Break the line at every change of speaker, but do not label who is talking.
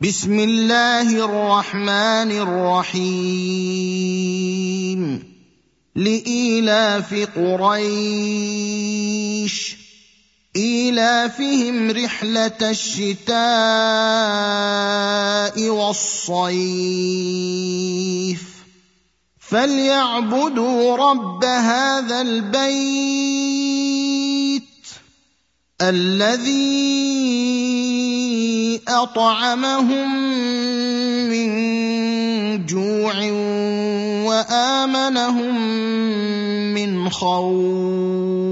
بسم الله الرحمن الرحيم لإيلاف قريش إيلافهم رحلة الشتاء والصيف فليعبدوا رب هذا البيت الذي أطعمهم من جوع وآمنهم من خوف